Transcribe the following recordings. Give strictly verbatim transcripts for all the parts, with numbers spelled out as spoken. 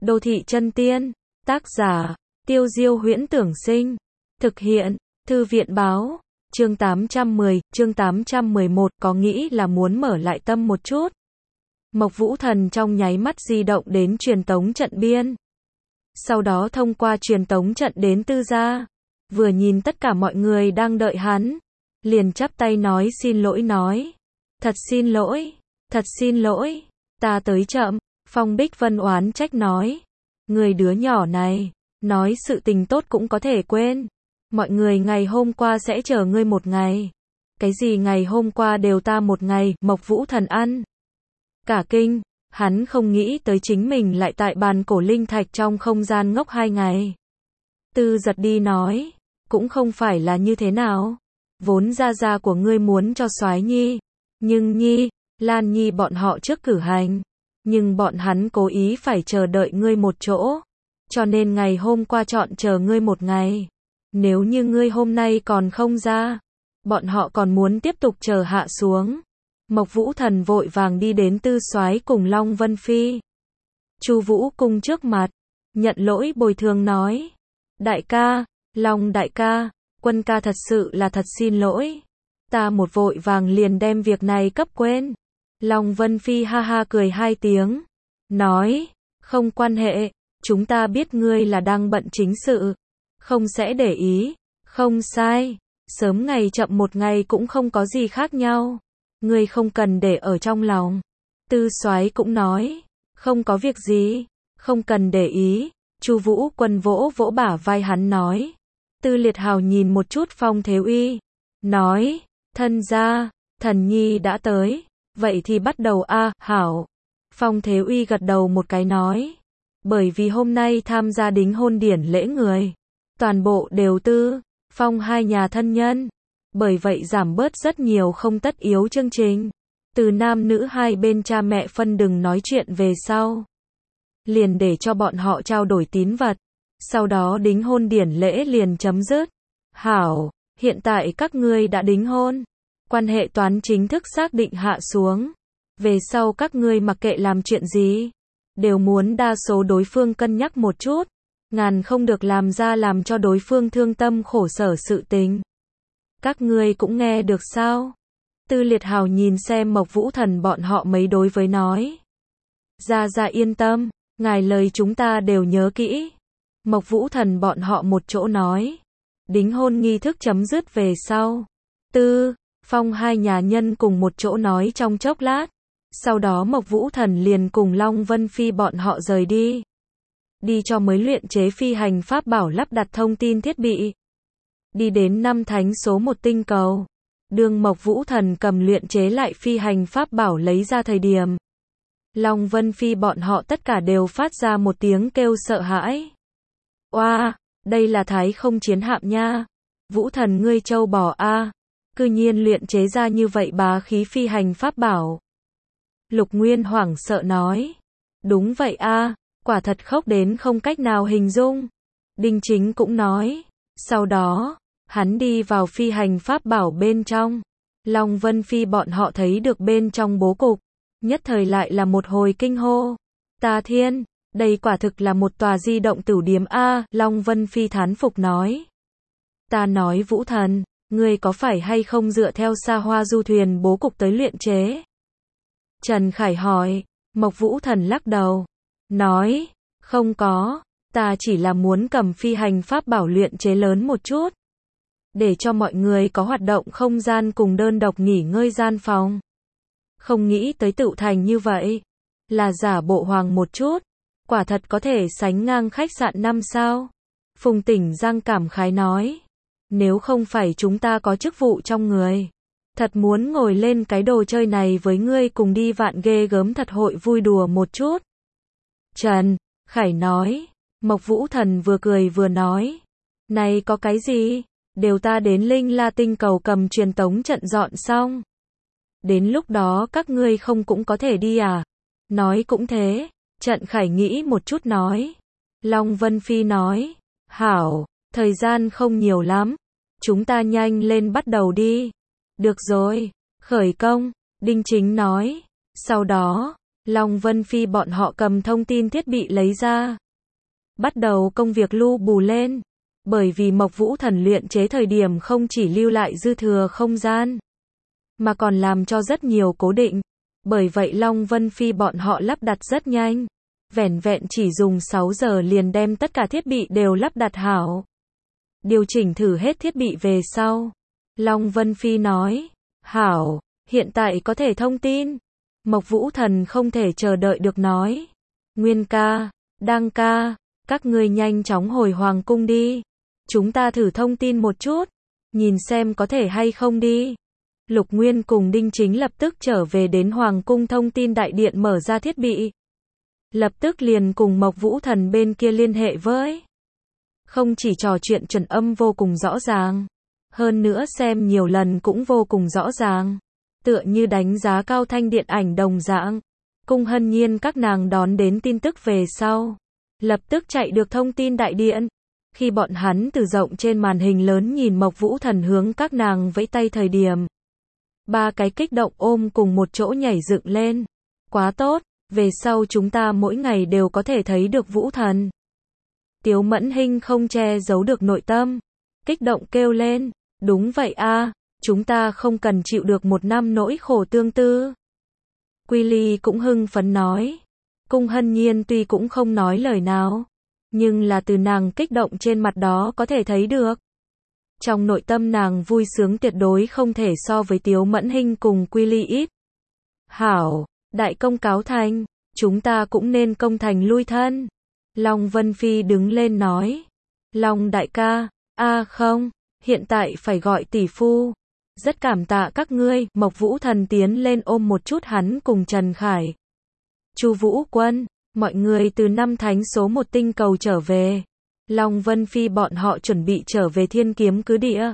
Đô thị chân tiên, tác giả, Tiêu Diêu Huyễn Tưởng Sinh, thực hiện, Thư viện Báo, chương tám trăm mười, chương tám trăm mười một, có nghĩ là muốn mở lại tâm một chút. Mộc Vũ Thần trong nháy mắt di động đến truyền tống trận biên. Sau đó thông qua truyền tống trận đến tư gia. Vừa nhìn tất cả mọi người đang đợi hắn, liền chắp tay nói xin lỗi nói. Thật xin lỗi, thật xin lỗi, ta tới chậm. Phong Bích Vân oán trách nói. Người đứa nhỏ này, nói sự tình tốt cũng có thể quên. Mọi người ngày hôm qua sẽ chờ ngươi một ngày. Cái gì ngày hôm qua đều ta một ngày, Mộc Vũ Thần ăn. Cả kinh, hắn không nghĩ tới chính mình lại tại bàn cổ linh thạch trong không gian ngốc hai ngày. Tư giật đi nói, cũng không phải là như thế nào. Vốn gia gia của ngươi muốn cho Soái Nhi, nhưng Nhi, Lan Nhi bọn họ trước cử hành. Nhưng bọn hắn cố ý phải chờ đợi ngươi một chỗ. Cho nên ngày hôm qua chọn chờ ngươi một ngày. Nếu như ngươi hôm nay còn không ra, bọn họ còn muốn tiếp tục chờ hạ xuống. Mộc Vũ Thần vội vàng đi đến Tư Soái cùng Long Vân Phi. Chu Vũ Cung trước mặt, nhận lỗi bồi thường nói. Đại ca, Long đại ca, Quân ca thật sự là thật xin lỗi. Ta một vội vàng liền đem việc này cấp quên. Long Vân Phi ha ha cười hai tiếng. Nói, không quan hệ, chúng ta biết ngươi là đang bận chính sự. Không sẽ để ý, không sai. Sớm ngày chậm một ngày cũng không có gì khác nhau. Ngươi không cần để ở trong lòng. Tư Soái cũng nói, không có việc gì, không cần để ý. Chu Vũ Quân vỗ vỗ bả vai hắn nói. Tư Liệt Hào nhìn một chút Phong Thế Uy, nói, thân gia, thần nhi đã tới, vậy thì bắt đầu a, à, hảo. Phong Thế Uy gật đầu một cái nói, bởi vì hôm nay tham gia đính hôn điển lễ người, toàn bộ đều Tư, Phong hai nhà thân nhân. Bởi vậy giảm bớt rất nhiều không tất yếu chương trình. Từ nam nữ hai bên cha mẹ phân đừng nói chuyện về sau. Liền để cho bọn họ trao đổi tín vật. Sau đó đính hôn điển lễ liền chấm dứt. Hảo, hiện tại các ngươi đã đính hôn. Quan hệ toán chính thức xác định hạ xuống. Về sau các ngươi mặc kệ làm chuyện gì, đều muốn đa số đối phương cân nhắc một chút. Ngàn không được làm ra làm cho đối phương thương tâm khổ sở sự tình. Các ngươi cũng nghe được sao? Tư Liệt Hào nhìn xem Mộc Vũ Thần bọn họ mấy đối với nói. Gia gia yên tâm, ngài lời chúng ta đều nhớ kỹ. Mộc Vũ Thần bọn họ một chỗ nói. Đính hôn nghi thức chấm dứt về sau. Tư, Phong hai nhà nhân cùng một chỗ nói trong chốc lát. Sau đó Mộc Vũ Thần liền cùng Long Vân Phi bọn họ rời đi. Đi cho mới luyện chế phi hành pháp bảo lắp đặt thông tin thiết bị. Đi đến năm thánh số một tinh cầu. Đường Mộc Vũ Thần cầm luyện chế lại phi hành pháp bảo lấy ra thời điểm. Long Vân Phi bọn họ tất cả đều phát ra một tiếng kêu sợ hãi. Oa, wow, đây là Thái Không chiến hạm nha. Vũ Thần ngươi châu bò a, cư nhiên luyện chế ra như vậy bá khí phi hành pháp bảo. Lục Nguyên hoảng sợ nói. Đúng vậy a, quả thật khốc đến không cách nào hình dung. Đinh Chính cũng nói. Sau đó, hắn đi vào phi hành pháp bảo bên trong. Long Vân Phi bọn họ thấy được bên trong bố cục. Nhất thời lại là một hồi kinh hô. Ta thiên, đây quả thực là một tòa di động tửu điếm A, Long Vân Phi thán phục nói. Ta nói Vũ Thần, ngươi có phải hay không dựa theo xa hoa du thuyền bố cục tới luyện chế? Trần Khải hỏi, Mộc Vũ Thần lắc đầu. Nói, không có, ta chỉ là muốn cầm phi hành pháp bảo luyện chế lớn một chút. Để cho mọi người có hoạt động không gian cùng đơn độc nghỉ ngơi gian phòng. Không nghĩ tới tựu thành như vậy. Là giả bộ hoàng một chút. Quả thật có thể sánh ngang khách sạn năm sao. Phùng Tỉnh Giang cảm khái nói. Nếu không phải chúng ta có chức vụ trong người. Thật muốn ngồi lên cái đồ chơi này với ngươi cùng đi vạn ghê gớm thật hội vui đùa một chút. Trần Khải nói. Mộc Vũ Thần vừa cười vừa nói. Này có cái gì? Đều ta đến Linh La tinh cầu cầm truyền tống trận dọn xong. Đến lúc đó các ngươi không cũng có thể đi à? Nói cũng thế. Trận Khải nghĩ một chút nói. Long Vân Phi nói. Hảo, thời gian không nhiều lắm. Chúng ta nhanh lên bắt đầu đi. Được rồi, khởi công. Đinh Chính nói. Sau đó, Long Vân Phi bọn họ cầm thông tin thiết bị lấy ra. Bắt đầu công việc lưu bù lên. Bởi vì Mộc Vũ Thần luyện chế thời điểm không chỉ lưu lại dư thừa không gian, mà còn làm cho rất nhiều cố định. Bởi vậy Long Vân Phi bọn họ lắp đặt rất nhanh. Vẻn vẹn chỉ dùng sáu giờ liền đem tất cả thiết bị đều lắp đặt hảo. Điều chỉnh thử hết thiết bị về sau. Long Vân Phi nói, hảo, hiện tại có thể thông tin. Mộc Vũ Thần không thể chờ đợi được nói. Nguyên ca, Đăng ca, các ngươi nhanh chóng hồi Hoàng cung đi. Chúng ta thử thông tin một chút, nhìn xem có thể hay không đi. Lục Nguyên cùng Đinh Chính lập tức trở về đến Hoàng cung thông tin đại điện mở ra thiết bị. Lập tức liền cùng Mộc Vũ Thần bên kia liên hệ với. Không chỉ trò chuyện chuẩn âm vô cùng rõ ràng, hơn nữa xem nhiều lần cũng vô cùng rõ ràng. Tựa như đánh giá cao thanh điện ảnh đồng dạng. Cung Hân Nhiên các nàng đón đến tin tức về sau. Lập tức chạy được thông tin đại điện. Khi bọn hắn từ rộng trên màn hình lớn nhìn Mộc Vũ Thần hướng các nàng vẫy tay thời điểm. Ba cái kích động ôm cùng một chỗ nhảy dựng lên. Quá tốt, về sau chúng ta mỗi ngày đều có thể thấy được Vũ Thần. Tiếu Mẫn Hinh không che giấu được nội tâm. Kích động kêu lên, đúng vậy a, chúng ta không cần chịu được một năm nỗi khổ tương tư. Quy Ly cũng hưng phấn nói. Cung Hân Nhiên tuy cũng không nói lời nào, nhưng là từ nàng kích động trên mặt đó có thể thấy được. Trong nội tâm nàng vui sướng tuyệt đối không thể so với Tiếu Mẫn Hinh cùng Quy Ly ít. Hảo, đại công cáo thành, chúng ta cũng nên công thành lui thân. Long Vân Phi đứng lên nói. Long đại ca, a không, hiện tại phải gọi tỷ phu. Rất cảm tạ các ngươi. Mộc Vũ Thần tiến lên ôm một chút hắn cùng Trần Khải. Chu Vũ Quân, mọi người từ năm thánh số một tinh cầu trở về. Long Vân Phi bọn họ chuẩn bị trở về Thiên Kiếm cứ địa.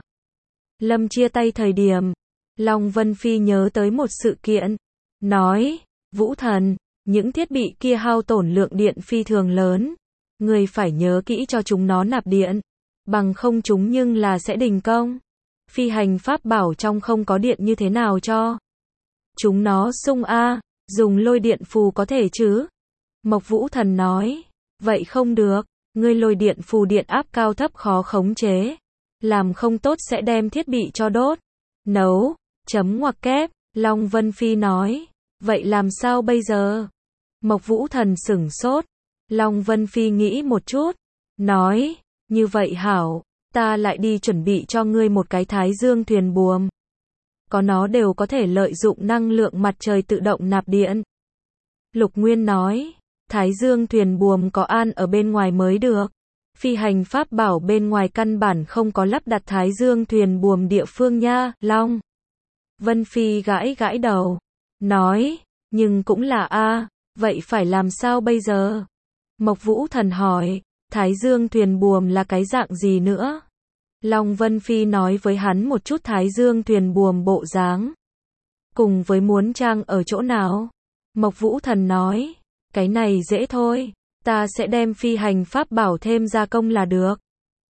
Lâm chia tay thời điểm, Long Vân Phi nhớ tới một sự kiện. Nói, Vũ Thần, những thiết bị kia hao tổn lượng điện phi thường lớn. Người phải nhớ kỹ cho chúng nó nạp điện. Bằng không chúng nhưng là sẽ đình công. Phi hành pháp bảo trong không có điện như thế nào cho chúng nó sung a, dùng lôi điện phù có thể chứ? Mộc Vũ Thần nói, vậy không được, ngươi lôi điện phù điện áp cao thấp khó khống chế, làm không tốt sẽ đem thiết bị cho đốt, nấu, chấm ngoặc kép. Long Vân Phi nói, vậy làm sao bây giờ? Mộc Vũ Thần sửng sốt. Long Vân Phi nghĩ một chút, nói, như vậy hảo, ta lại đi chuẩn bị cho ngươi một cái Thái Dương thuyền buồm. Có nó đều có thể lợi dụng năng lượng mặt trời tự động nạp điện. Lục Nguyên nói, Thái Dương thuyền buồm có an ở bên ngoài mới được. Phi hành pháp bảo bên ngoài căn bản không có lắp đặt Thái Dương thuyền buồm địa phương nha. Long Vân Phi gãi gãi đầu, nói, nhưng cũng là a, vậy phải làm sao bây giờ? Mộc Vũ Thần hỏi, Thái Dương thuyền buồm là cái dạng gì nữa? Long Vân Phi nói với hắn một chút Thái Dương thuyền buồm bộ dáng. Cùng với muốn trang ở chỗ nào? Mộc Vũ Thần nói, cái này dễ thôi, ta sẽ đem phi hành pháp bảo thêm gia công là được.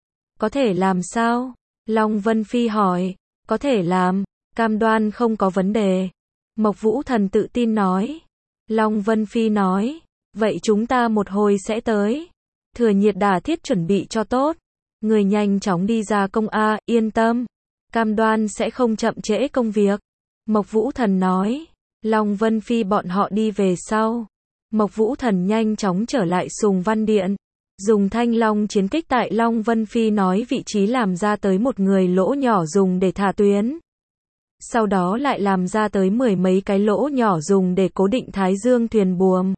Có thể làm sao? Long Vân Phi hỏi, có thể làm, cam đoan không có vấn đề. Mộc Vũ Thần tự tin nói. Long Vân Phi nói, vậy chúng ta một hồi sẽ tới. Thừa nhiệt đả thiết chuẩn bị cho tốt. Người nhanh chóng đi ra công a, yên tâm. Cam đoan sẽ không chậm trễ công việc. Mộc Vũ Thần nói. Long Vân Phi bọn họ đi về sau. Mộc Vũ Thần nhanh chóng trở lại Sùng Văn Điện. Dùng thanh long chiến kích tại Long Vân Phi nói vị trí làm ra tới một người lỗ nhỏ dùng để thả tuyến. Sau đó lại làm ra tới mười mấy cái lỗ nhỏ dùng để cố định Thái Dương thuyền buồm.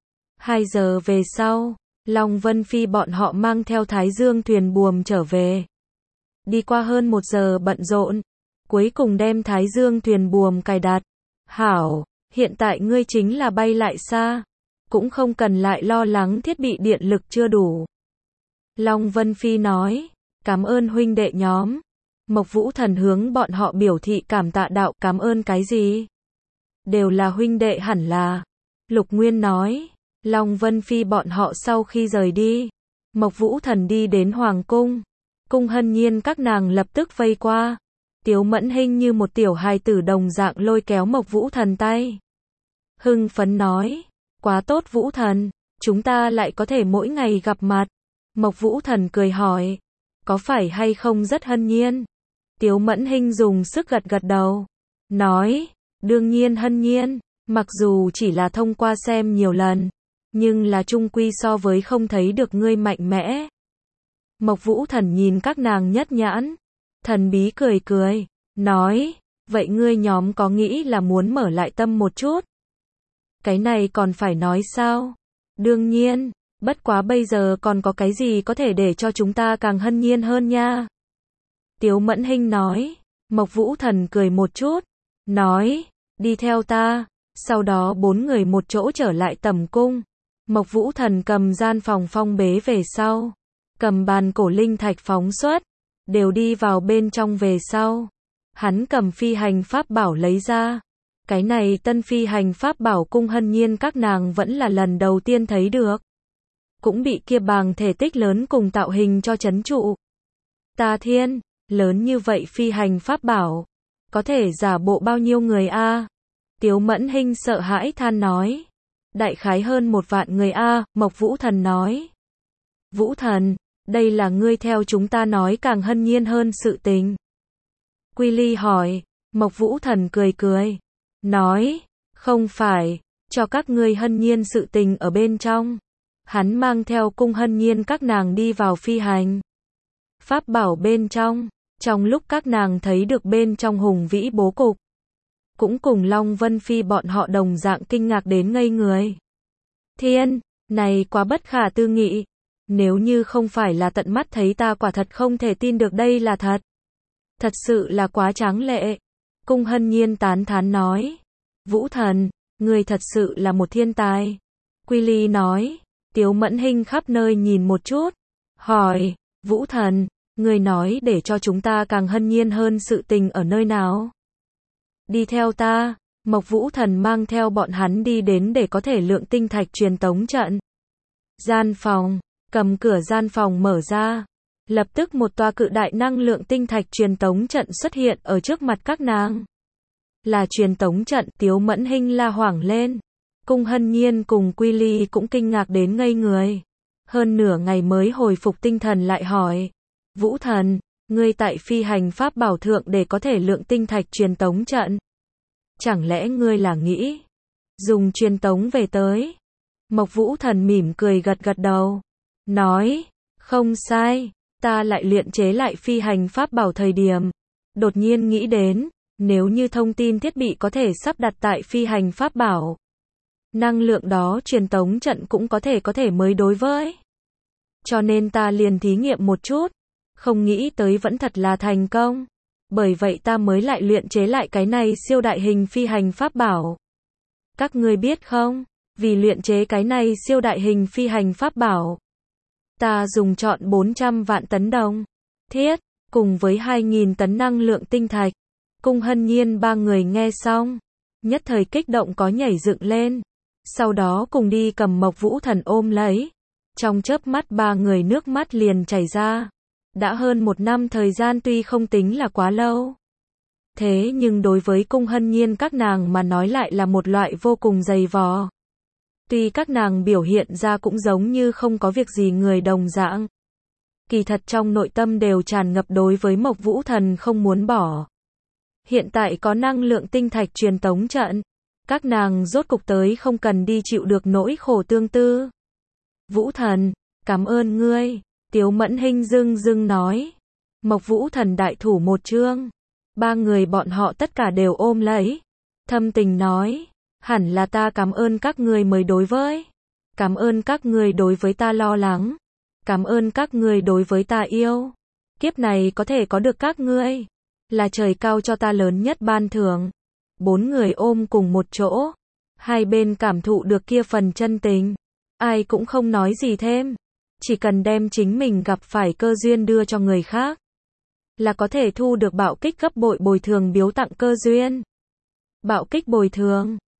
Hai giờ về sau, Long Vân Phi bọn họ mang theo Thái Dương thuyền buồm trở về. Đi qua hơn một giờ bận rộn, cuối cùng đem Thái Dương thuyền buồm cài đặt. Hảo, hiện tại ngươi chính là bay lại xa, cũng không cần lại lo lắng thiết bị điện lực chưa đủ. Long Vân Phi nói, cảm ơn huynh đệ nhóm. Mộc Vũ Thần hướng bọn họ biểu thị cảm tạ đạo, cảm ơn cái gì? Đều là huynh đệ hẳn là. Lục Nguyên nói, Long Vân Phi bọn họ sau khi rời đi, Mộc Vũ Thần đi đến Hoàng cung. Cung Hân Nhiên các nàng lập tức vây qua. Tiếu Mẫn Hinh như một tiểu hài tử đồng dạng lôi kéo Mộc Vũ Thần tay. Hưng phấn nói, Quá tốt Vũ Thần, chúng ta lại có thể mỗi ngày gặp mặt. Mộc Vũ Thần cười hỏi, có phải hay không rất hân nhiên? Tiếu Mẫn Hinh dùng sức gật gật đầu, nói, đương nhiên hân nhiên, mặc dù chỉ là thông qua xem nhiều lần, nhưng là chung quy so với không thấy được ngươi mạnh mẽ. Mộc Vũ Thần nhìn các nàng nhất nhãn, thần bí cười cười, nói, vậy ngươi nhóm có nghĩ là muốn mở lại tâm một chút? Cái này còn phải nói sao? Đương nhiên, bất quá bây giờ còn có cái gì có thể để cho chúng ta càng hân nhiên hơn nha? Tiếu Mẫn Hinh nói, Mộc Vũ Thần cười một chút, nói, đi theo ta, sau đó bốn người một chỗ trở lại tẩm cung. Mộc Vũ Thần cầm gian phòng phong bế về sau, cầm bàn cổ linh thạch phóng xuất, đều đi vào bên trong về sau. Hắn cầm phi hành pháp bảo lấy ra. Cái này tân phi hành pháp bảo cung hân nhiên các nàng vẫn là lần đầu tiên thấy được. Cũng bị kia bàng thể tích lớn cùng tạo hình cho chấn trụ. Ta thiên, lớn như vậy phi hành pháp bảo, có thể giả bộ bao nhiêu người a? Tiếu Mẫn Hinh sợ hãi than nói. Đại khái hơn một vạn người a, Mộc Vũ Thần nói. Vũ Thần, đây là ngươi theo chúng ta nói càng hân nhiên hơn sự tình. Quy Ly hỏi, Mộc Vũ Thần cười cười, nói, không phải, cho các ngươi hân nhiên sự tình ở bên trong. Hắn mang theo cung hân nhiên các nàng đi vào phi hành pháp bảo bên trong, trong lúc các nàng thấy được bên trong hùng vĩ bố cục, cũng cùng Long Vân Phi bọn họ đồng dạng kinh ngạc đến ngây người. Thiên, này quá bất khả tư nghị, nếu như không phải là tận mắt thấy ta quả thật không thể tin được đây là thật. Thật sự là quá tráng lệ. Cung hân nhiên tán thán nói. Vũ Thần, ngươi thật sự là một thiên tài. Quy Ly nói. Tiếu Mẫn Hinh khắp nơi nhìn một chút, hỏi, Vũ Thần, ngươi nói để cho chúng ta càng hân nhiên hơn sự tình ở nơi nào? Đi theo ta. Mộc Vũ Thần mang theo bọn hắn đi đến để có thể lượng tinh thạch truyền tống trận. Gian phòng, cầm cửa gian phòng mở ra. Lập tức một tòa cự đại năng lượng tinh thạch truyền tống trận xuất hiện ở trước mặt các nàng. Là truyền tống trận, Tiếu Mẫn Hinh la hoảng lên. Cung hân nhiên cùng Quy Ly cũng kinh ngạc đến ngây người. Hơn nửa ngày mới hồi phục tinh thần lại hỏi. Vũ Thần, ngươi tại phi hành pháp bảo thượng để có thể lượng tinh thạch truyền tống trận. Chẳng lẽ ngươi là nghĩ dùng truyền tống về tới? Mộc Vũ Thần mỉm cười gật gật đầu. Nói, không sai, ta lại luyện chế lại phi hành pháp bảo thời điểm. Đột nhiên nghĩ đến, nếu như thông tin thiết bị có thể sắp đặt tại phi hành pháp bảo. Năng lượng đó truyền tống trận cũng có thể có thể mới đối với. Cho nên ta liền thí nghiệm một chút. Không nghĩ tới vẫn thật là thành công. Bởi vậy ta mới lại luyện chế lại cái này siêu đại hình phi hành pháp bảo. Các ngươi biết không, vì luyện chế cái này siêu đại hình phi hành pháp bảo, ta dùng trọn bốn trăm vạn tấn đồng thiết, cùng với hai nghìn tấn năng lượng tinh thạch. Cung hân nhiên ba người nghe xong, nhất thời kích động có nhảy dựng lên. Sau đó cùng đi cầm Mộc Vũ Thần ôm lấy. Trong chớp mắt ba người nước mắt liền chảy ra. Đã hơn một năm thời gian tuy không tính là quá lâu. Thế nhưng đối với cung hân nhiên các nàng mà nói lại là một loại vô cùng dày vò. Tuy các nàng biểu hiện ra cũng giống như không có việc gì người đồng dạng. Kỳ thật trong nội tâm đều tràn ngập đối với Mộc Vũ Thần không muốn bỏ. Hiện tại có năng lượng tinh thạch truyền tống trận. Các nàng rốt cục tới không cần đi chịu được nỗi khổ tương tư. Vũ Thần, cảm ơn ngươi. Tiếu Mẫn Hinh dưng dưng nói. Mộc Vũ Thần đại thủ một chương. Ba người bọn họ tất cả đều ôm lấy. Thâm tình nói. Hẳn là ta cảm ơn các ngươi mới đối với. Cảm ơn các ngươi đối với ta lo lắng. Cảm ơn các ngươi đối với ta yêu. Kiếp này có thể có được các ngươi. Là trời cao cho ta lớn nhất ban thưởng. Bốn người ôm cùng một chỗ. Hai bên cảm thụ được kia phần chân tình. Ai cũng không nói gì thêm. Chỉ cần đem chính mình gặp phải cơ duyên đưa cho người khác. Là có thể thu được bạo kích gấp bội bồi thường biếu tặng cơ duyên. Bạo kích bồi thường.